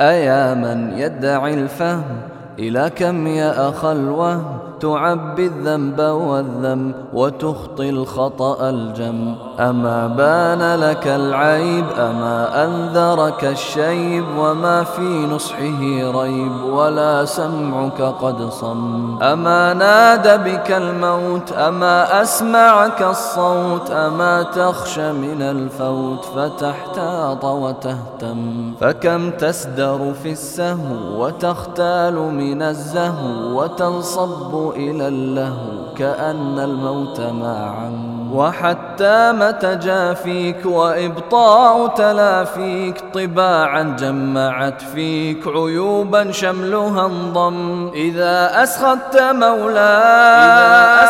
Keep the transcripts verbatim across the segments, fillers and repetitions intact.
أيا من يدعي الفهم إلى كم يا أخ الوهم تعبي الذنب والذم وتخطي الخطأ الجم. أما بان لك العيب أما أنذرك الشيب وما في نصحه ريب ولا سمعك قد صم. أما نادى بك الموت أما أسمعك الصوت أما تخشى من الفوت فتحتاط وتهتم. فكم تسدر في السهو وتختال من الزهو وتنصب إلى اللهو كأن الموت معا. وحتى متى جافيك وإبطاء تلافيك طباعا جمعت فيك عيوبا شملها انضم. إذا أسخطت مولاي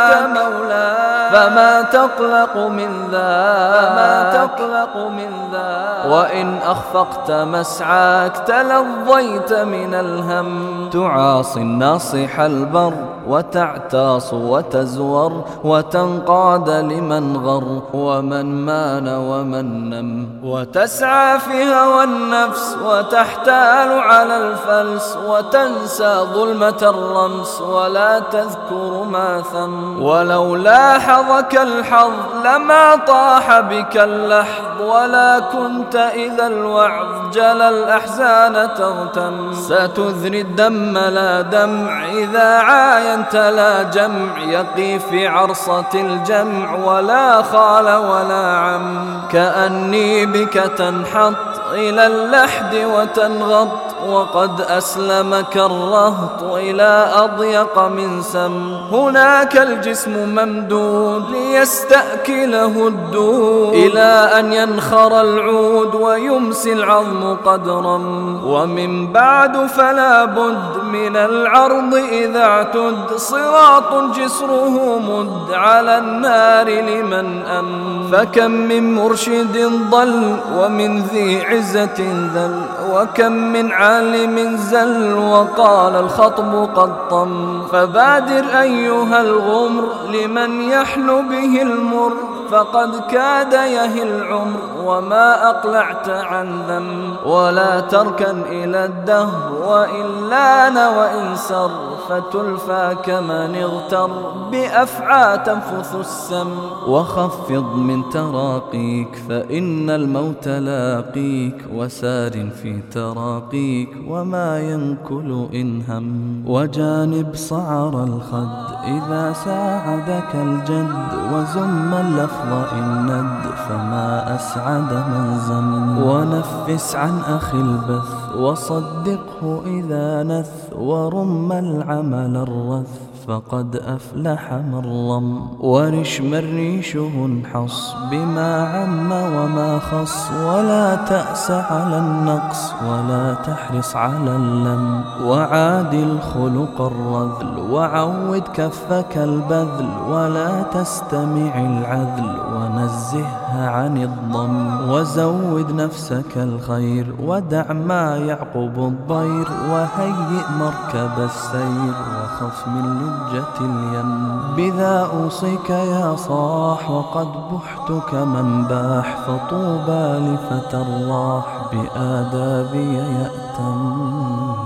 فما تقلق من ذا فما تقلق من ذا وإن أخفقت مسعاك تلظيت من الهم. تعاصي الناصح البر وتعتاص وتزور وتنقاد لمن غر ومن مان ومن نم. وتسعى في هوى النفس وتحتال على الفلس وتنسى ظلمة الرمس ولا تذكر ما ثم. ولو لاحظك الحظ لما طاح بك اللحظ ولا كنت إذا الوعظ جلى الأحزان تغتم. ستذري الدم لا دمع إذا عاينت لا جمع يقي في عرصة الجمع ولا خال ولا عم. كأني بك تنحط إلى اللحد وتنغط وقد أسلمك الرهط إلى أضيق من سم. هناك الجسم ممدود ليستأكله الدود إلى أن ينخر العود ويمسي العظم قدرا. ومن بعد فلا بد من العرض إذا اعتد صراط جسره مد على النار لمن أم. فكم من مرشد ضل ومن ذي عزة ذل وكم من عالم زل وقال الخطب قد طم. فبادر أيها الغمر لمن يحلو به المر فقد كاد يهي العمر وما أقلعت عن ذم. ولا تركن إلى الدهر وإن لان وإن سر فتلفى كمن اغتر بأفعى تنفث السم. وخفض من تراقيك فإن الموت لاقيك وسار في تراقيك وما ينكل إن هم. وجانب صعر الخد إذا ساعدك الجد وزم اللفظ إن ند فما أسعد من زم. ونفس عن أخي البث وصدقه إذا نث ورم العمل الرث فقد أفلح من رم. ورش من ريشه انحص بما عم وما خص ولا تأس على النقص ولا تحرص على اللم. وعادل خلق الرذل وعود كفك البذل ولا تستمع العذل ونزهها عن الضم. وزود نفسك الخير ودع ما يعقب الضير وهيئ مركب السير وخف من لجة اليم. بذا أوصيك يا صاح وقد بحت كمن باح فطوبى لفتى الراح بآدابي يأتم.